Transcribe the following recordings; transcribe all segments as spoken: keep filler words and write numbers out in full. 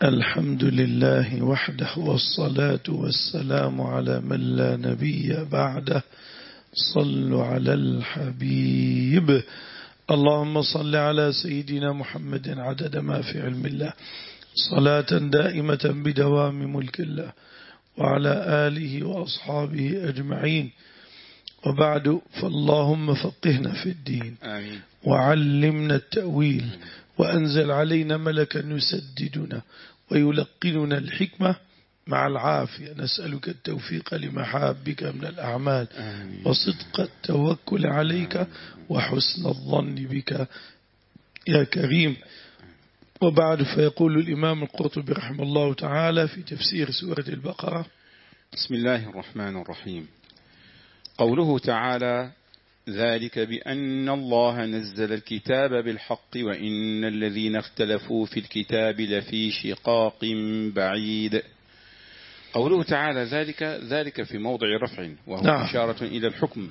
الحمد لله وحده، والصلاة والسلام على من لا نبي بعده. صلوا على الحبيب. اللهم صل على سيدنا محمد عدد ما في علم الله، صلاة دائمة بدوام ملك الله، وعلى آله وأصحابه أجمعين. وبعد، فاللهم فقهنا في الدين، آمين. وعلمنا التأويل، آمين. وأنزل علينا ملكا يسددنا ويلقننا الحكمة مع العافية. نسألك التوفيق لمحابك من الأعمال، آمين. وصدق التوكل عليك، آمين. وحسن الظن بك يا كريم. وبعد، فيقول الإمام القرطبي رحمه الله تعالى في تفسير سورة البقرة: بسم الله الرحمن الرحيم. قوله تعالى: ذلك بأن الله نزل الكتاب بالحق وإن الذين اختلفوا في الكتاب لفي شقاق بعيد. قوله تعالى ذلك ذلك في موضع رفع، وهو نعم. إشارة إلى الحكم،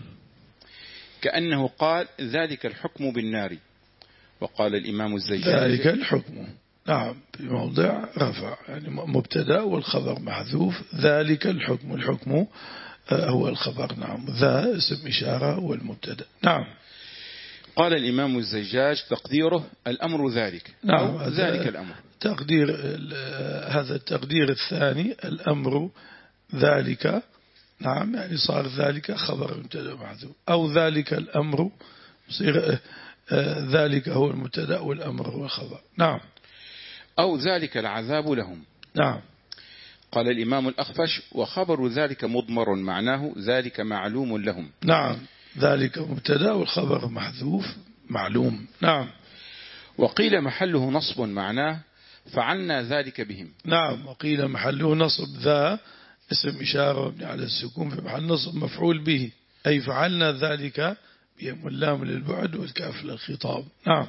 كأنه قال ذلك الحكم بالنار. وقال الإمام الزجاج ذلك الحكم، نعم، في موضع رفع، يعني مبتدأ والخبر محذوف. ذلك الحكم، الحكم هو الخبر، نعم، ذا اسم إشارة والمبتدأ، نعم. قال الإمام الزجاج تقديره الأمر ذلك، نعم، أو ذلك الأمر. تقدير هذا التقدير الثاني، الأمر ذلك، نعم، يعني صار ذلك خبر مبتدأ محذوف، أو ذلك الأمر يصير ذلك هو المبتدأ والأمر هو الخبر، نعم. أو ذلك العذاب لهم، نعم. قال الإمام الأخفش: وخبر ذلك مضمر، معناه ذلك معلوم لهم. نعم، ذلك مبتدأ والخبر محذوف معلوم، نعم. وقيل محله نصب، معناه فعلنا ذلك بهم. نعم، وقيل محله نصب، ذا اسم إشارة مبني على السكون في محل نصب مفعول به، أي فعلنا ذلك بهم، واللام للبعد والكاف للخطاب، نعم.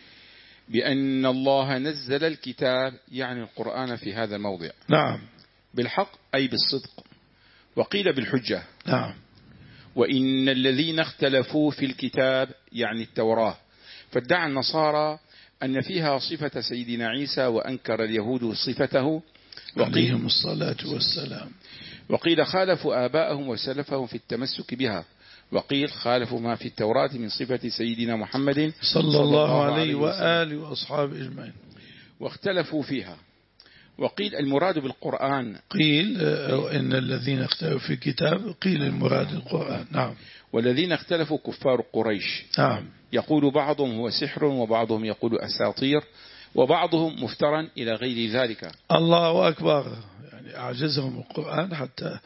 بأن الله نزل الكتاب، يعني القرآن في هذا الموضع، نعم، بالحق أي بالصدق. وقيل بالحجة، نعم. وإن الذين اختلفوا في الكتاب، يعني التوراة، فادعى النصارى أن فيها صفة سيدنا عيسى، وأنكر اليهود صفته عليهم الصلاة والسلام. وقيل خالفوا آباءهم وسلفهم في التمسك بها، وقيل خالفوا ما في التوراة من صفة سيدنا محمد صلى الله عليه وآله وأصحابه أجمعين، واختلفوا فيها. وقيل المراد بالقرآن، قيل إن الذين اختلفوا في الكتاب، قيل المراد القرآن، نعم. والذين اختلفوا كفار قريش، نعم. يقول بعضهم هو سحر، وبعضهم يقول أساطير، وبعضهم مفترا إلى غير ذلك. الله أكبر، يعني أعجزهم القرآن حتى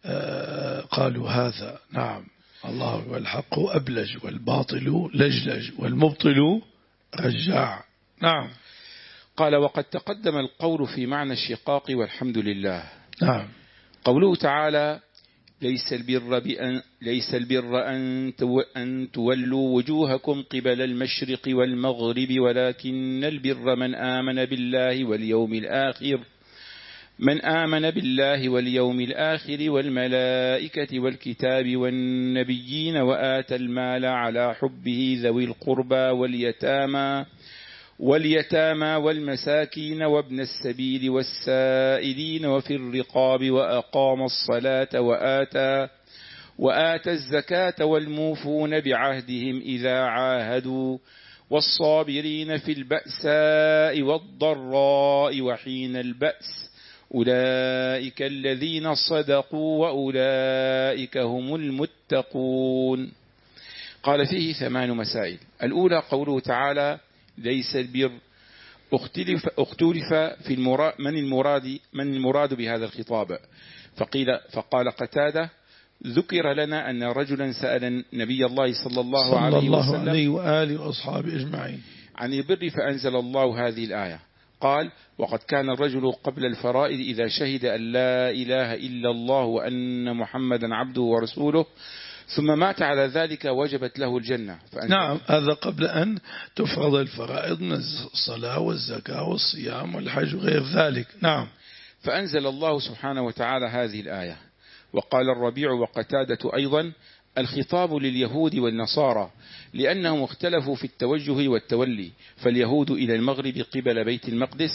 قالوا هذا، نعم. الله والحق أبلج، والباطل لجلج، والمبطل رجاع، نعم. قال: وقد تقدم القول في معنى الشقاق، والحمد لله. نعم. قوله تعالى: ليس البر بأن ليس البر أن أن تولوا وجوهكم قبل المشرق والمغرب، ولكن البر من آمن بالله واليوم الآخر من آمن بالله واليوم الآخر والملائكة والكتاب والنبيين، وآتى المال على حبه ذوي القربى واليتامى واليتامى والمساكين وابن السبيل والسائلين وفي الرقاب، وأقام الصلاة وآتى وآتى الزكاة والموفون بعهدهم إذا عاهدوا، والصابرين في البأساء والضراء وحين البأس، أولئك الذين صدقوا وأولئك هم المتقون. قال فيه ثمان مسائل. الأولى قوله تعالى: ليس البر، اختلف, اختلف في المراد من المراد من المراد بهذا الخطاب. فقيل فقال قتادة: ذكر لنا أن رجلا سأل نبي الله صلى الله, صلى عليه, الله وسلم عليه وآله وأصحابه أجمعين عن البر، فأنزل الله هذه الآية. قال: وقد كان الرجل قبل الفرائض إذا شهد أن لا إله إلا الله وأن محمدا عبده ورسوله ثم مات على ذلك وجبت له الجنة. نعم، هذا قبل أن تفرض الفرائض من الصلاة والزكاة والصيام والحج وغير ذلك، نعم. فأنزل الله سبحانه وتعالى هذه الآية. وقال الربيع وقتادة أيضا: الخطاب لليهود والنصارى، لأنهم اختلفوا في التوجه والتولي، فاليهود إلى المغرب قبل بيت المقدس،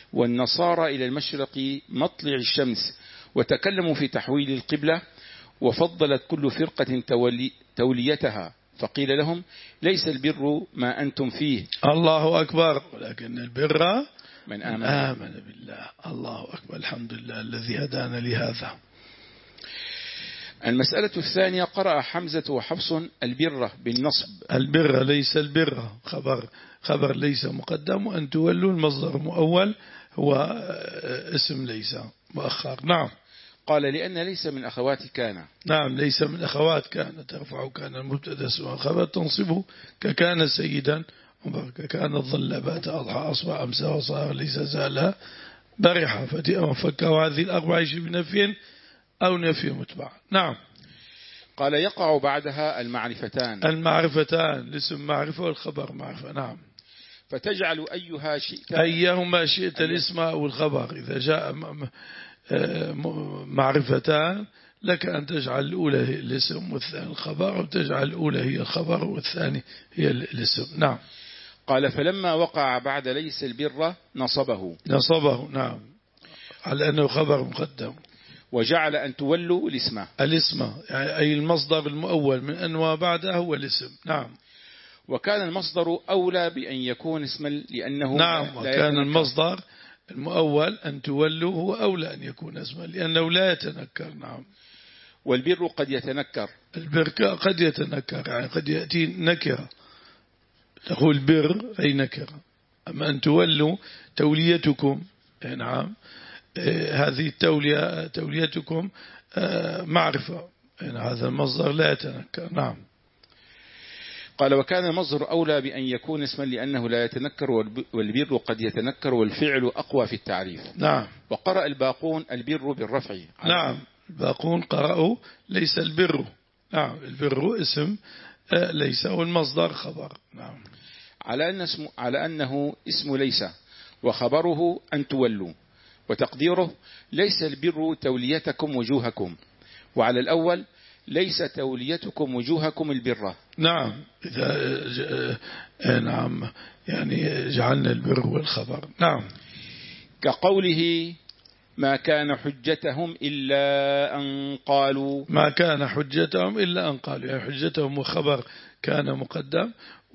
والنصارى إلى المشرق مطلع الشمس، وتكلموا في تحويل القبلة، وفضلت كل فرقة تولي توليتها، فقيل لهم ليس البر ما أنتم فيه. الله أكبر، ولكن البر من آمن, آمن بالله. الله أكبر، الحمد لله الذي هدانا لهذا. المسألة الثانية: قرأ حمزة وحفص البر بالنصب. البر ليس البر، خبر خبر ليس مقدم، وأن تولوا المصدر مؤول هو اسم ليس مؤخر. نعم. قال: لأن ليس من أخوات كان. نعم، ليس من أخوات كان، ترفع كان المبتدا اسمه خبر، تنصبه ككان سيدا ككان الظل بات أضحى أصبح أمسى وصار ليس زالها برحة فكه هذه الأربع شيء بنفي أو نفي متبع. نعم. قال: يقع بعدها المعرفتان. المعرفتان الاسم معرفة والخبر معرفة. نعم. فتجعل أيها شئت أيهما شئت الاسم أو الخبر. إذا جاء معرفتان لك أن تجعل الأولى هي الاسم والثاني الخبر، وتجعل الأولى هي الخبر والثاني هي الاسم. نعم. قال: فلما وقع بعد ليس البر نصبه. نصبه. نعم، على أنه خبر مقدم. وجعل أن تولوا الاسم. الاسم يعني أي المصدر المؤول من أن وبعده هو الاسم. نعم. وكان المصدر أولى بأن يكون اسما لأنه نعم، وكان المصدر المؤول أن تولوا هو أولى أن يكون اسما لأنه لا يتنكر. نعم. والبر قد يتنكر. البر قد يتنكر، يعني قد يأتي نكرة، تقول بر أي نكرة. أما أن تولوا توليتكم، نعم، هذه التولية توليتكم معرفة، يعني هذا المصدر لا يتنكر. نعم. قال: وكان المصدر أولى بأن يكون اسما لأنه لا يتنكر، والبر قد يتنكر، والفعل أقوى في التعريف. نعم. وقرأ الباقون البر بالرفع. نعم، الباقون قرأوا ليس البر. نعم، البر اسم ليس والمصدر خبر. نعم. على أن اسم على أنه اسم ليس، وخبره أن تولوا، وتقديره ليس البر توليتكم وجوهكم، وعلى الأول ليس توليتكم وجوهكم البر. نعم. إذا نعم يعني جعلنا البر والخبر. نعم. كقوله: ما كان حجتهم إلا أن قالوا. ما كان حجتهم إلا أن قالوا، يعني حجتهم وخبر كان مقدم،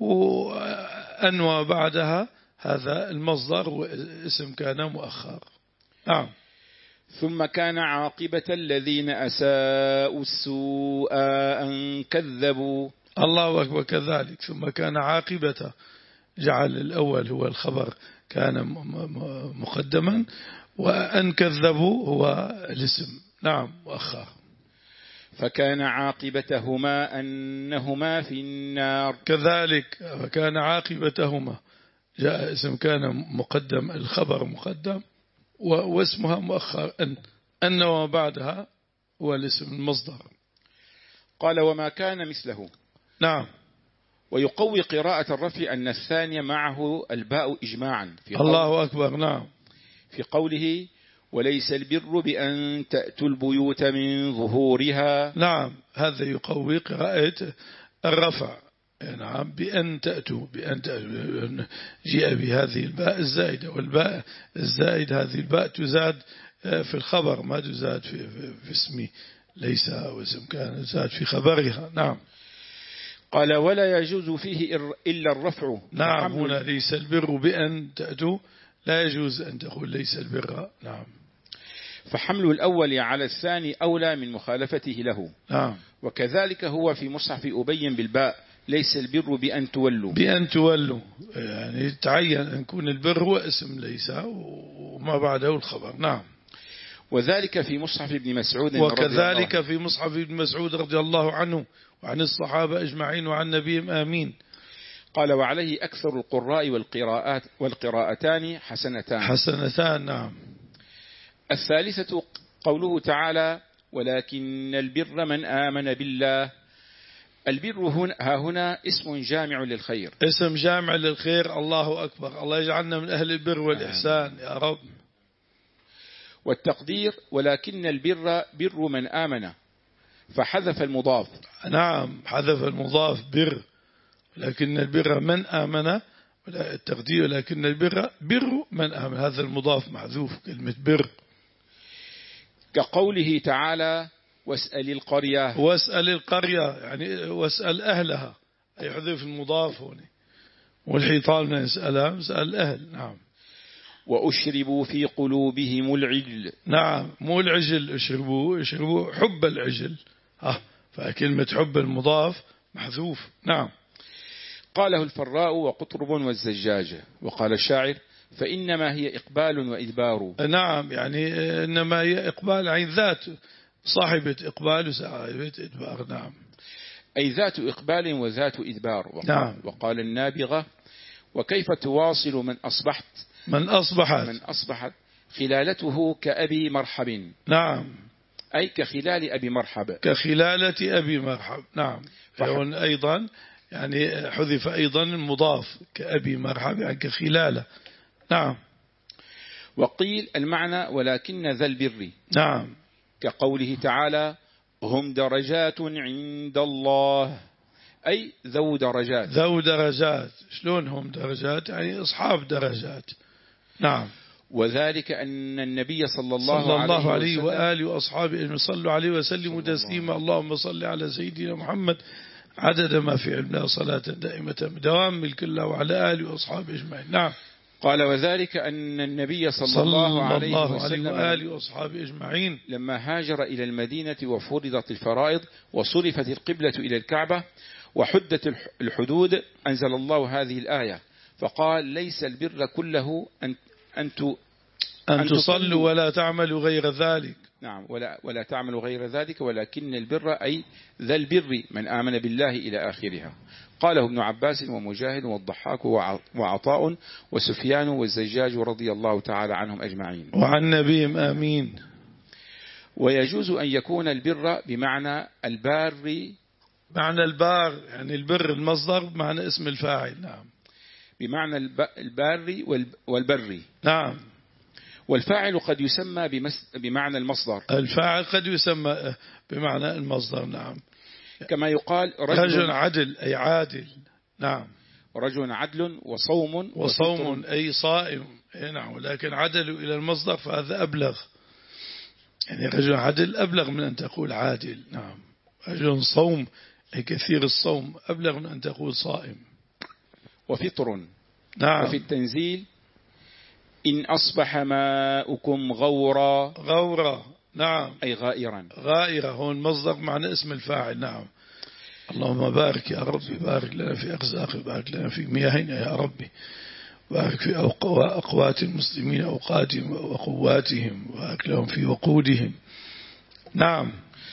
وأنوى بعدها هذا المصدر واسم كان مؤخر. نعم. ثم كان عاقبة الذين أساءوا السوء أن كذبوا. الله أكبر، كذلك. ثم كان عاقبة، جعل الأول هو الخبر كان مقدما، وأن كذبوا هو الاسم. نعم، مؤخر. فكان عاقبتهما أنهما في النار. كذلك. فكان عاقبتهما، جاء اسم كان مقدم، الخبر مقدم، واسمها مؤخر أن أن وما بعدها هو الاسم المصدر. قال: وما كان مثله. نعم. ويقوي قراءة الرفع أن الثانية معه الباء إجماعا في الله أكبر. نعم. في قوله: وليس البر بأن تأتوا البيوت من ظهورها. نعم، هذا يقوي قراءة الرفع. نعم، بأن تأتوا، بأن تأتوا جاء بهذه الباء الزائدة، والباء الزائد هذه الباء تزاد في الخبر، ما تزاد في, في, في اسمي ليس واسم كان، تزاد في خبرها. نعم. قال: ولا يجوز فيه إلا الرفع. نعم، هنا ليس البر بأن تأتوا، لا يجوز أن تقول ليس البر. نعم. فحمل الأول على الثاني أولى من مخالفته له. نعم. وكذلك هو في مصحف أبي بالباء: ليس البر بأن تولوا. بأن تولوا، يعني تعين أن يكون البر هو اسم ليس وما بعده الخبر. نعم. وذلك في مصحف ابن مسعود. وكذلك في مصحف ابن مسعود رضي الله عنه وعن الصحابة أجمعين وعن نبيهم آمين. قال: وعليه أكثر القراء والقراءات والقراءتان حسنتان. حسنتان. نعم. الثالثة قوله تعالى: ولكن البر من آمن بالله. البر هنا, ها هنا اسم جامع للخير. اسم جامع للخير. الله أكبر، الله يجعلنا من أهل البر والإحسان يا رب. والتقدير: ولكن البر بر من آمن، فحذف المضاف. نعم، حذف المضاف بر، لكن البر من آمن ولا التقدير لكن البر بر من آمن، هذا المضاف محذوف كلمة بر. كقوله تعالى واسأل القرية، واسأل القرية يعني واسأل أهلها، أي حذف المضاف هنا، والحيطان من يسألها مسأل الأهل. نعم. وأشربوا في قلوبهم العجل، نعم مو العجل، اشربوا اشربوا حب العجل، ها فكلمة حب المضاف محذوف. نعم. قاله الفراء وقطرب والزجاج. وقال الشاعر فإنما هي إقبال وإدبار. نعم يعني إنما هي إقبال عين ذات صاحبة إقبال وصاحبة إدبار. نعم. أي ذات إقبال وذات إدبار. وقال, نعم. وقال النابغة وكيف تواصل من أصبحت من أصبحت من أصبحت خلالته كأبي مرحب. نعم. أي كخلال أبي مرحب، كخلالة أبي مرحب. نعم. فهون أيضا يعني حذف أيضا المضاف كأبي مرحب يعني كخلالة. نعم. وقيل المعنى ولكن ذا البر. نعم. كقوله تعالى هم درجات عند الله، أي ذو درجات. ذو درجات، شلون هم درجات؟ يعني أصحاب درجات. نعم. وذلك أن النبي صلى الله, صلى الله عليه وسلم وآله وأصحابه أن صلوا عليه وسلموا تسليما. اللهم صل على سيدنا محمد عدد ما في علمنا صلاة دائمة بدوام الكل وعلى آله وأصحابه أجمعين. نعم. قال وذلك أن النبي صلى, صلى الله عليه, الله وسلم عليه وآله وأصحابه أجمعين لما هاجر إلى المدينة وفرضت الفرائض وصرفت القبلة إلى الكعبة وحدت الحدود أنزل الله هذه الآية فقال ليس البر كله أن, أن, أن تصلوا ولا تعملوا غير ذلك. نعم. ولا, ولا تعملوا غير ذلك ولكن البر أي ذا البر من آمن بالله إلى آخرها. قاله ابن عباس ومجاهد والضحاك وعطاء وسفيان والزجاج رضي الله تعالى عنهم أجمعين وعن نبيهم آمين. ويجوز أن يكون البر بمعنى البار، معنى البار يعني البر المصدر بمعنى اسم الفاعل. نعم. بمعنى البار والبر. نعم. والفاعل قد يسمى بمعنى المصدر. الفاعل قد يسمى بمعنى المصدر. نعم. كما يقال رجل, رجل عدل أي عادل. نعم. رجل عدل وصوم وصوم أي صائم. نعم. ولكن عدلوا إلى المصدر فهذا أبلغ، يعني رجل عدل أبلغ من أن تقول عادل. نعم. رجل صوم أي كثير الصوم أبلغ من أن تقول صائم. وفطر. نعم. وفي التنزيل إن أصبح ماؤكم غورا. غورا. نعم. أي غائرا. غائرة هون مصدر معنى اسم الفاعل. نعم. اللهم بارك يا ربي، بارك لنا في أرزاقنا، بارك لنا في مياهنا يا ربي، بارك في أقوات المسلمين أوقاتهم وقواتهم، بارك لهم في وقودهم. نعم.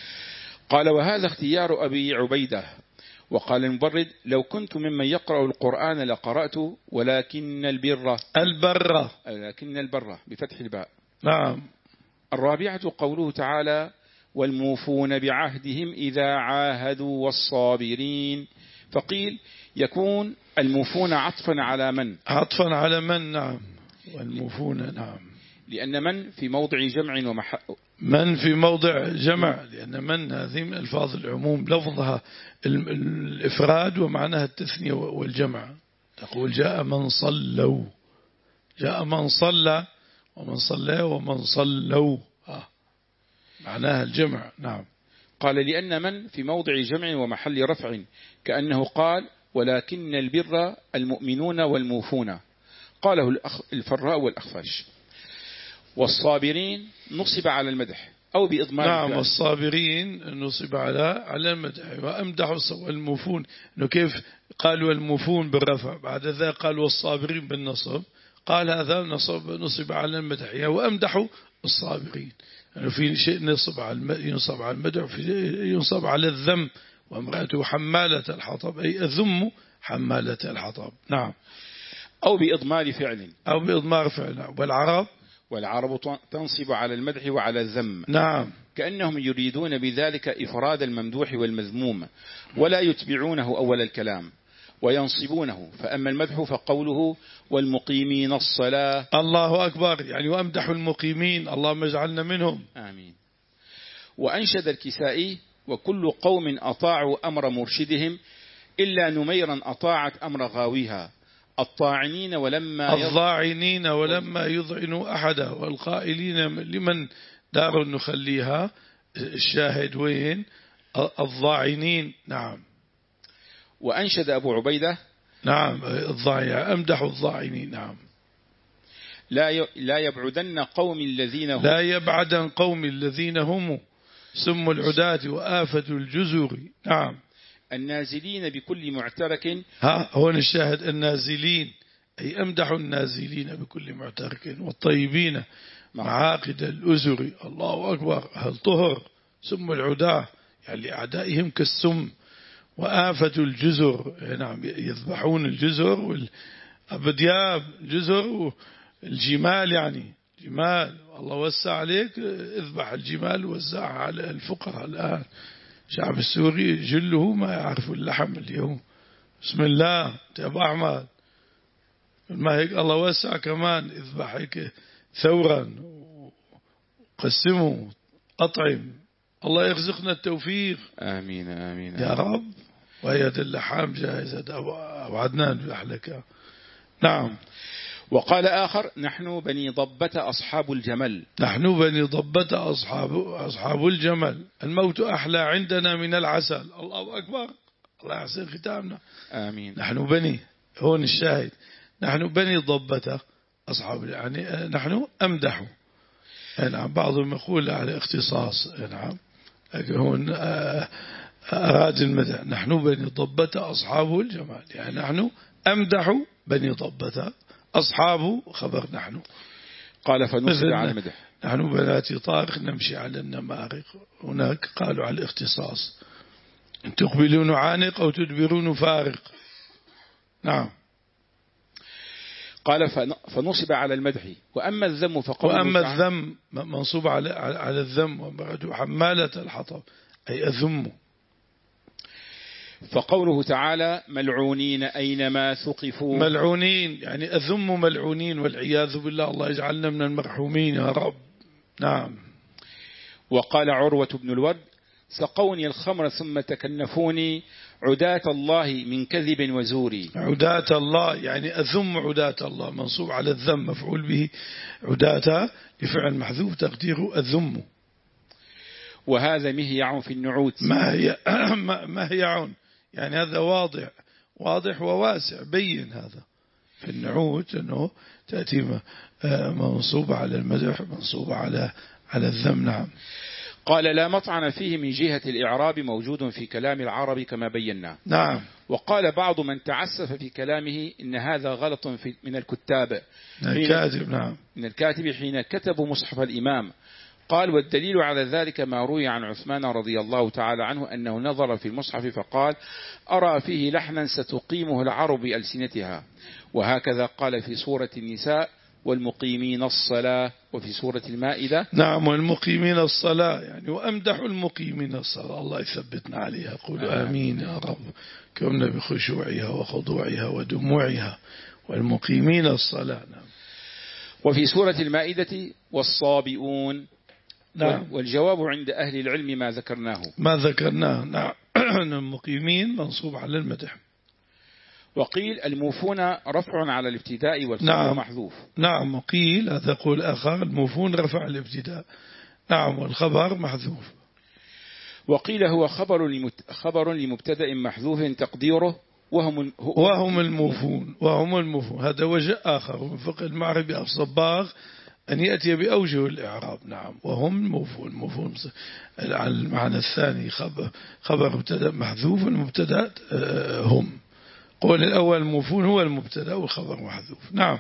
قال وهذا اختيار أبي عبيدة. وقال المبرد لو كنت ممن يقرأ القرآن لقرأت ولكن البر البر لكن البر بفتح الباء. نعم. الرابعة قوله تعالى والموفون بعهدهم إذا عاهدوا والصابرين. فقيل يكون الموفون عطفا على من عطفا على من. نعم. والموفون. نعم. لأن من في موضع جمع ومح... من في موضع جمع، لأن من هذه من ألفاظ العموم لفظها الإفراد ومعناها التثنية والجمع. تقول جاء من صلوا، جاء من صلى ومن صلى ومن صلوا، آه. معناها الجمع. نعم. قال لأن من في موضع جمع ومحل رفع كأنه قال ولكن البر المؤمنون والموفون. قاله الفراء والأخفاش. والصابرين نصب على المدح أو بإضمار. نعم. الصابرين نصب على على المدح. وأمدحوا الموفون إنه كيف قالوا الموفون بالرفع، بعد ذلك قالوا الصابرين بالنصب، قال هذا نصب نصب على المدح يعني وأمدحوا الصابرين. يعني في شيء نصب على ينصب على المدح وفي ينصب على الذم. وامرأته حمالة الحطب أي أذم حمالة الحطب. نعم. أو بإضمار فعل أو بإضمار فعل. والعرب والعرب تنصب على المدح وعلى الذم. نعم. كأنهم يريدون بذلك إفراد الممدوح والمذموم ولا يتبعونه أول الكلام وينصبونه. فأما المدح فقوله والمقيمين الصلاة. الله أكبر يعني وأمدحوا المقيمين، اللهم اجعلنا منهم. آمين. وأنشد الكسائي وكل قوم أطاعوا أمر مرشدهم إلا نميرا أطاعت أمر غاويها. الطاعنين ولما الضاعنين ولما يضعنوا أحدا والقائلين لمن دار نخليها الشاهد وين الضاعنين. نعم. وأنشد أبو عبيدة نعم الضايع أمدح الضاعنين. نعم. لا لا يبعدن قوم الذين هم لا يبعدن قوم الذين هم سم العداة وآفة الجزر. نعم. النازلين بكل معترك. ها هون الشاهد النازلين أي أمدح النازلين بكل معترك والطيبين معاقد الأزر. الله أكبر. هل طهر سم العداة يعني لأعدائهم كالسم وآفة الجزر. نعم يذبحون الجزر والأبدياب الجزر والجمال يعني جمال. الله وسع عليك اذبح الجمال ووزعها على الفقراء. الآن الشعب السوري جله ما يعرف اللحم اليوم. بسم الله تبع أعمال ما هيك الله وسع كمان اذبح هيك ثورا قسموا أطعم. الله يرزقنا التوفيق. آمين آمين يا رب. ويد اللحام جاهزة أبو عدنان بأحلك. نعم. وقال آخر نحن بني ضبة أصحاب الجمل. نحن بني ضبة أصحاب أصحاب الجمل الموت أحلى عندنا من العسل. الله أكبر. الله يحسن ختامنا. آمين. نحن بني هون الشاهد نحن بني ضبة أصحاب يعني نحن أمدح. نعم. بعضهم يقول على اختصاص. نعم. هون أراد المدح. نحن بني ضبة أصحاب الجمال يعني نحن أمدح بني ضبة أصحاب خبر نحن. قال فنصب على المدح. نحن بنات طارق نمشي على النمارق. هناك قالوا على الاختصاص إن تقبلون عانق أو تدبرون فارق. نعم. قال فنصب على المدح. وأما الذم فقوله وأما الذم منصوب على على الذم وبعده حمالة الحطب أي أذم. فقوله تعالى ملعونين أينما ثقفوا. ملعونين يعني أذم ملعونين والعياذ بالله. الله يجعلنا من المرحومين يا رب. نعم. وقال عروة بن الورد سقوني الخمر ثم تكنفوني عداة الله من كذب وزور. عداة الله يعني أذم عداة الله منصوب على الذم مفعول به عداة لفعل محذوف تقديره أذم. وهذا مهيع في النعوت. ما هي ما هي يعني هذا واضح واضح وواسع بين. هذا في النعوت أنه تأتي منصوبة على المدح منصوبة على على الذم. نعم. قال لا مطعن فيه من جهة الإعراب موجود في كلام العرب كما بينا. نعم. وقال بعض من تعسف في كلامه إن هذا غلط في من الكتاب من الكاتب. نعم. من الكاتب حين كتبوا مصحف الإمام. قال والدليل على ذلك ما روي عن عثمان رضي الله تعالى عنه أنه نظر في المصحف فقال أرى فيه لحنا ستقيمه العرب بألسنتها. وهكذا قال في سورة النساء والمقيمين الصلاة وفي سورة المائدة. نعم والمقيمين الصلاة يعني وأمدح المقيمين الصلاة. الله يثبتنا عليها. قولوا آمين يا رب. كمنا بخشوعها وخضوعها ودموعها والمقيمين الصلاة. نعم. وفي سورة المائدة والصابئون. نعم. والجواب عند أهل العلم ما ذكرناه ما ذكرناه. نعم. المقيمين منصوب على المدح. وقيل الموفون رفع على الابتداء والخبر نعم. محذوف. نعم. وقيل هذا قول آخر الموفون رفع الابتداء. نعم والخبر محذوف. وقيل هو خبر لمت... خبر لمبتدأ محذوف تقديره وهم وهم الموفون. وهم الموفون هذا وجه آخر من فقه المعربي الصباغ أن يأتي بأوجه الإعراب. نعم. وهم الموفون. موفون على المعنى الثاني خبر خبر مبتدأ محذوف المبتدأ هم. قول الأول الموفون هو المبتدأ والخبر محذوف. نعم.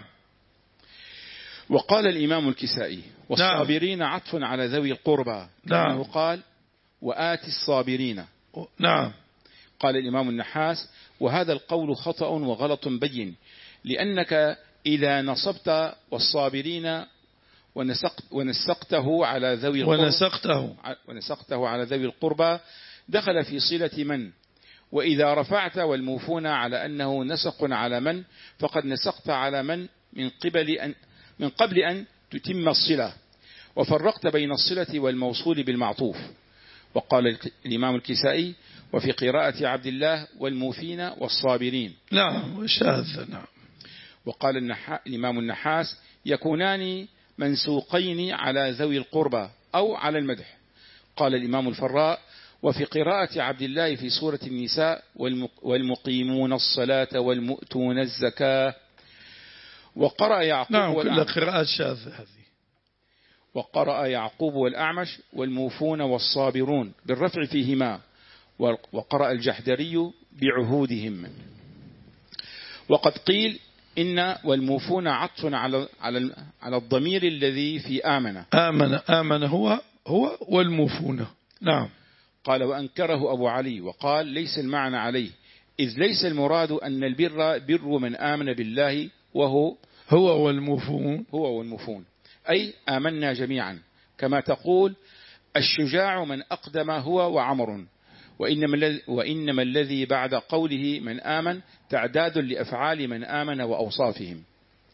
وقال الإمام الكسائي والصابرين نعم. عطف على ذوي القربى. نعم. قال وآتي الصابرين. نعم. قال الإمام النحاس وهذا القول خطأ وغلط بين لأنك إذا نصبت والصابرين ونسقت ونسقته على ذوي القربى ونسقته ونسقته على ذوي القربى دخل في صلة من. وإذا رفعت والموفون على أنه نسق على من فقد نسقت على من من قبل أن من قبل أن تتم الصلة وفرقت بين الصلة والموصول بالمعطوف. وقال الإمام الكسائي وفي قراءة عبد الله والموفين والصابرين. نعم. وشاذ. نعم. وقال الإمام النحاس يكونان منسوقين على ذوي القربى أو على المدح. قال الإمام الفراء وفي قراءة عبد الله في سورة النساء والمقيمون الصلاة والمؤتون الزكاة. وقرأ يعقوب نعم والأعمش كل قراءات شاذة هذه. وقرأ يعقوب والأعمش والموفون والصابرون بالرفع فيهما. وقرأ الجحدري بعهودهم. وقد قيل إن والموفون عطف على على على الضمير الذي في آمن. آمن آمن هو هو والموفون. نعم. قال وأنكره أبو علي وقال ليس المعنى عليه، إذ ليس المراد أن البر بر من آمن بالله وهو هو والموفون هو والموفون أي آمنا جميعا، كما تقول الشجاع من أقدم هو وعمر، وإنما, وإنما الذي بعد قوله من آمن تعداد لأفعال من آمن وأوصافهم.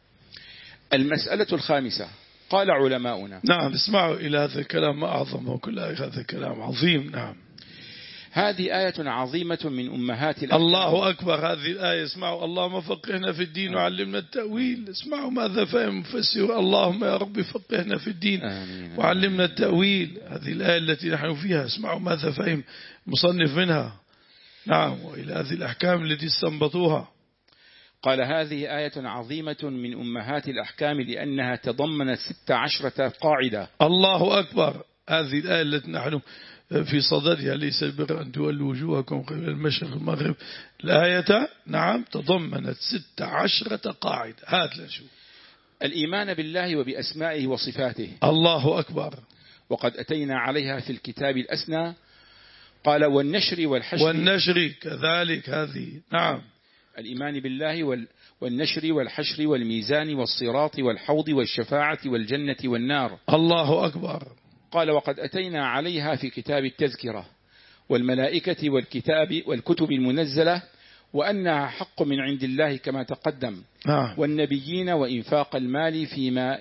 المسألة الخامسة قال علماؤنا. نعم اسمعوا إلى هذا الكلام ما أعظمه، كل هذا الكلام عظيم. نعم هذه آية عظيمة من أمهات الأحكام. الله أكبر. هذه الآية اسمعوا اللهم فقهنا في الدين وعلمنا التأويل. اسمعوا ماذا فهم مفسر اللهم يا رب فقهنا في الدين آمين. وعلمنا التأويل. هذه الآية التي نحن فيها اسمعوا ماذا فهم مصنف منها. نعم وإلى هذه الأحكام التي استنبطوها. قال هذه آية عظيمة من أمهات الأحكام لأنها تضمنت ست عشرة قاعدة. الله أكبر. هذه الآية التي نحن في صددها ليس البر أن تولوا وجوهكم قبل المشرق والمغرب. الآية نعم تضمنت ست عشرة قاعدة. هات لنشوف. الإيمان بالله وبأسمائه وصفاته. الله أكبر. وقد أتينا عليها في الكتاب الأسنى. قال والنشر والحشر. والنشر كذلك هذه. نعم الإيمان بالله والنشر والحشر والميزان والصراط والحوض والشفاعة والجنة والنار. الله أكبر. قال وقد أتينا عليها في كتاب التذكرة والملائكة والكتاب والكتب المنزلة وأنها حق من عند الله كما تقدم. آه. والنبيين وإنفاق المال فيما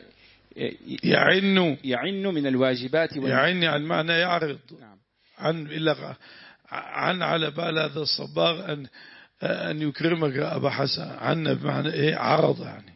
يعن يعن من الواجبات يعن عن معنى يعرض. نعم. عن إلا عن على بال هذا الصباغ أن أن يكرمك أبا حسن. عن بمعنى إيه عرض يعني.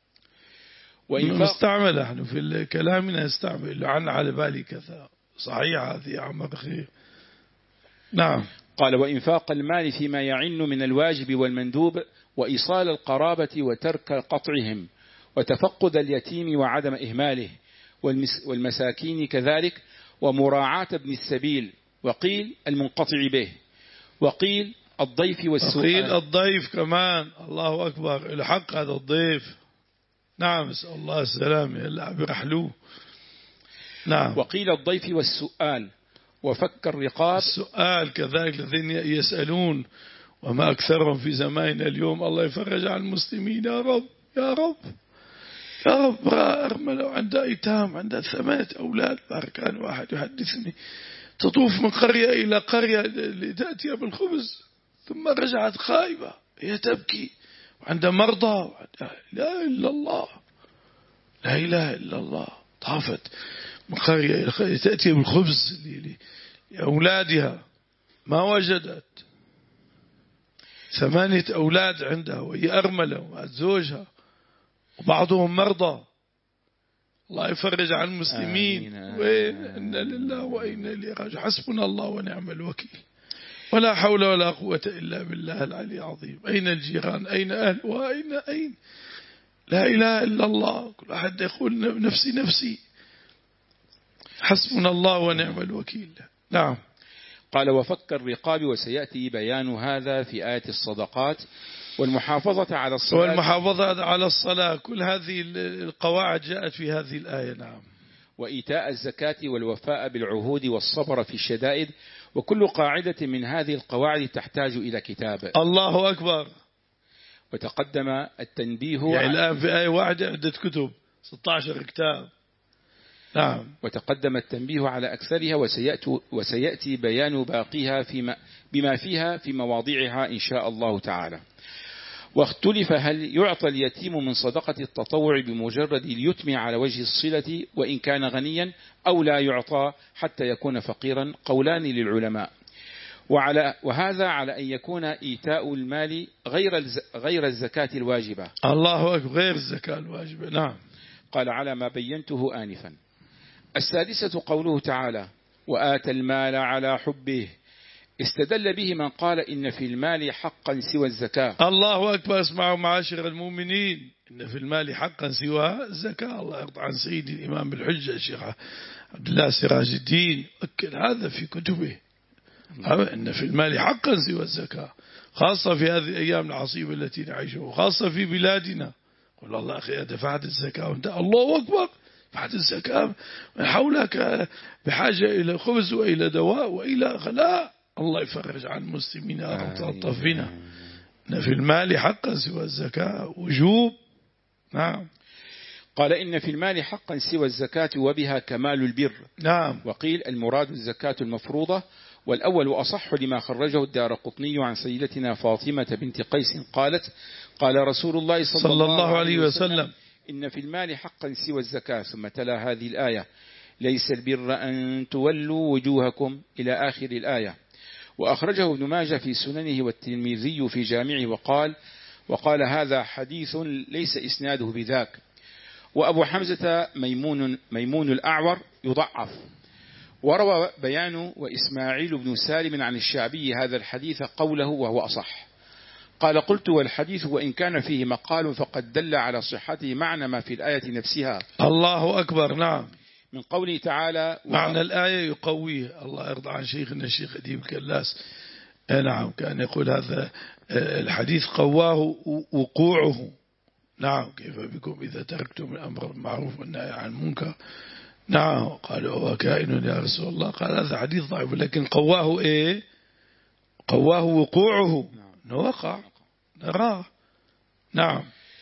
مستعمل نحن في كلامنا نستعمل عن على بالي كذا. صحيح هذه يا عم بخير. نعم. قال وإنفاق المال فيما يعن من الواجب والمندوب وإيصال القرابة وترك قطعهم وتفقد اليتيم وعدم إهماله والمساكين كذلك ومراعاة ابن السبيل وقيل المنقطع به وقيل الضيف والسؤال. وقيل الضيف كمان. الله أكبر. الحق هذا الضيف. نعم اسأل الله السلام يلا برحلوه. نعم. وقيل الضيف والسؤال وفك الرقاب. السؤال كذلك الذين يسألون وما أكثرهم في زماننا اليوم. الله يفرج عن المسلمين يا رب يا رب يا رب. أرملة عندها أيتام عندها ثمانية أولاد. كان واحد يحدثني تطوف من قرية إلى قرية لتأتي بالخبز ثم رجعت خائبة هي تبكي وعندها مرضى. لا إله إلا الله لا إله إلا الله. طافت من قرية إلى قرية تأتي بالخبز لأولادها ما وجدت. ثمانية أولاد عندها وهي أرملة ومع زوجها وبعضهم مرضى. الله يفرج عن المسلمين. وين إنا لله وإنا إليه راجعون. حسبنا الله ونعم الوكيل. ولا حول ولا قوة إلا بالله العلي العظيم. أين الجيران أين أهل وأين أين لا إله إلا الله. كل أحد يقول نفسي نفسي. حسبنا الله ونعم الوكيل. نعم. قال وفك الرقاب وسيأتي بيان هذا في آية الصدقات والمحافظة على الصلاة. والمحافظة على الصلاة. كل هذه القواعد جاءت في هذه الآية. نعم. وإيتاء الزكاة والوفاء بالعهود والصبر في الشدائد. وكل قاعدة من هذه القواعد تحتاج إلى كتاب. الله أكبر. وتقدم التنبيه يعني الآن في آية واحدة عدة كتب ستة عشر كتاب. نعم. وتقدم التنبيه على أكثرها وسيأتي, وسيأتي بيان باقيها فيما بما فيها في مواضعها إن شاء الله تعالى. واختلف هل يعطى اليتيم من صدقة التطوع بمجرد اليتم على وجه الصلة وإن كان غنيا أو لا يعطى حتى يكون فقيرا. قولان للعلماء. وعلى وهذا على أن يكون إيتاء المال غير غير الزكاة الواجبة. الله أكبر، غير الزكاة الواجبة. نعم. قال على ما بينته آنفا. السادسة قوله تعالى وآتى المال على حبه، استدل به من قال إن في المال حقا سوى الزكاة. الله أكبر. اسمعوا معاشر المؤمنين، إن في المال حقا سوى الزكاة. الله يرضى عن سيدي الإمام بالحجة الشيخ عبد الله سراج الدين أكد هذا في كتبه، إن في المال حقا سوى الزكاة، خاصة في هذه الأيام العصيبة التي نعيشها، وخاصة في بلادنا. قل الله أخي دفعت الزكاة وانت الله أكبر دفعت الزكاة من حولك بحاجة إلى خبز وإلى دواء وإلى غلاء. الله يفرج عن المسلمين يا رب، تلطف بنا. إن في المال حقا سوى الزكاة وجوب. نعم. قال إن في المال حقا سوى الزكاة وبها كمال البر. نعم. وقيل المراد الزكاة المفروضة، والأول أصح لما خرجه الدارقطني عن سيدتنا فاطمة بنت قيس قالت قال رسول الله صلى, صلى الله عليه وسلم إن في المال حقا سوى الزكاة، ثم تلا هذه الآية ليس البر أن تولوا وجوهكم إلى آخر الآية. وأخرجه ابن ماجه في سننه والترمذي في جامعه وقال وقال هذا حديث ليس إسناده بذاك. وأبو حمزة ميمون, ميمون الأعور يضعف. وروى بيان وإسماعيل بن سالم عن الشعبي هذا الحديث قوله وهو أصح. قال قلت والحديث وإن كان فيه مقال فقد دل على صحته معنى ما في الآية نفسها. الله أكبر. نعم. من قوله تعالى معنى الآية يقويه. الله يرضى عن شيخنا الشيخ أديب الكلاس. نعم، كان يقول هذا الحديث قواه وقوعه. نعم. كيف بكم إذا تركتم الأمر بالمعروف والنهي عن المنكر. نعم. قالوا هو كائن يا رسول الله. قال هذا حديث ضعيف، لكن قواه إيه؟ قواه وقوعه. نوقع نراه. نعم.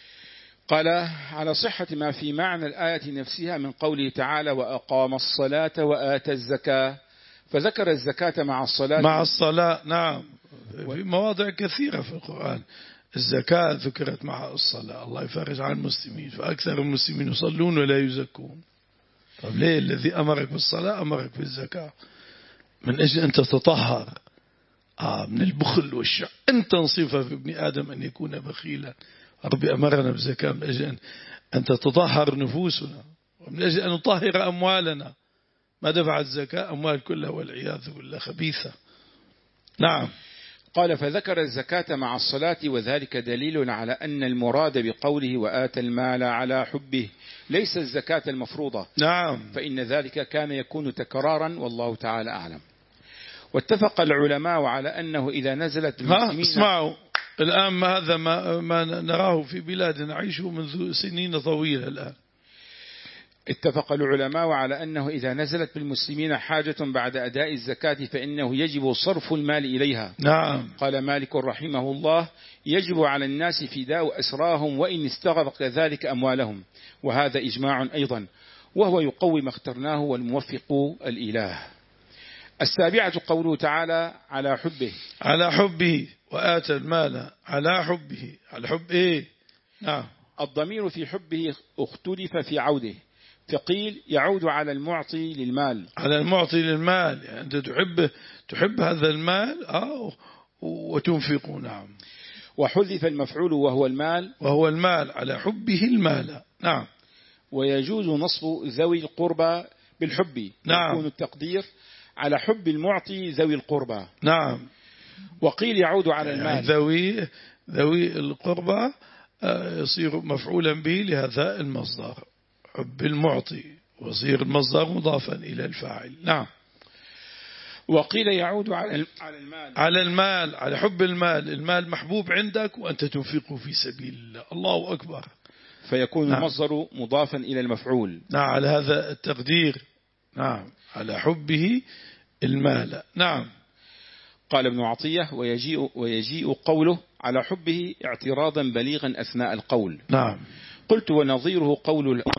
قال على صحة ما في معنى الآية نفسها من قوله تعالى وأقام الصلاة وآتى الزكاة، فذكر الزكاة مع الصلاة مع الصلاة. نعم. في مواضع كثيرة في القرآن الزكاة ذكرت مع الصلاة. الله يفرج عن المسلمين، فأكثر المسلمين يصلون ولا يزكون. طب ليه الذي أمرك بالصلاة أمرك بالزكاة؟ من أجل أن تتطهر آه من البخل والشح. أنت نصيفة في ابن آدم أن يكون بخيلا. ربي أمرنا بالزكاة من أجل أن تتطهر نفوسنا، ومن أجل أن نطهر أموالنا. ما دفع الزكاة أموال كلها والعياذ بالله خبيثة. نعم. قال فذكر الزكاة مع الصلاة، وذلك دليل على أن المراد بقوله وآتى المال على حبه ليس الزكاة المفروضة. نعم. فإن ذلك كان يكون تكرارا، والله تعالى أعلم. واتفق العلماء على أنه إذا نزلت المسلمين. اسمعوا الآن هذا ما, ما نراه في بلادنا نعيشه منذ سنين طويلة الآن. اتفق العلماء على أنه إذا نزلت بالمسلمين حاجة بعد أداء الزكاة فإنه يجب صرف المال إليها. نعم. قال مالك رحمه الله يجب على الناس فداء أسراهم وإن استغرق ذلك أموالهم، وهذا إجماع أيضا، وهو يقوي ما اخترناه والموفق الإله. السابعة قوله تعالى على حبه. على حبه وآتى المال على حبه. على حب إيه؟ نعم. الضمير في حبه اختلف في عوده، فقيل يعود على المعطي للمال. على المعطي للمال، يعني أنت تحب تحب هذا المال آه وتنفقه. نعم. وحذف المفعول وهو المال. وهو المال على حبه المال. نعم. ويجوز نصب ذوي القربى بالحب. نعم. يكون التقدير على حب المعطي ذوي القربى. نعم. وقيل يعود على المال. يعني ذوي ذوي القربى يصير مفعولا به لهذا المصدر حب المعطي، ويصير المصدر مضافا إلى الفاعل. نعم. وقيل يعود على المال. على المال على حب المال. المال محبوب عندك وأنت تنفقه في سبيل الله. الله أكبر. فيكون نعم. المصدر مضافا إلى المفعول. نعم على هذا التقدير. نعم على حبه المال. نعم. قال ابن عطية ويجيء, ويجيء قوله على حبه اعتراضا بليغا أثناء القول. نعم. قلت ونظيره قول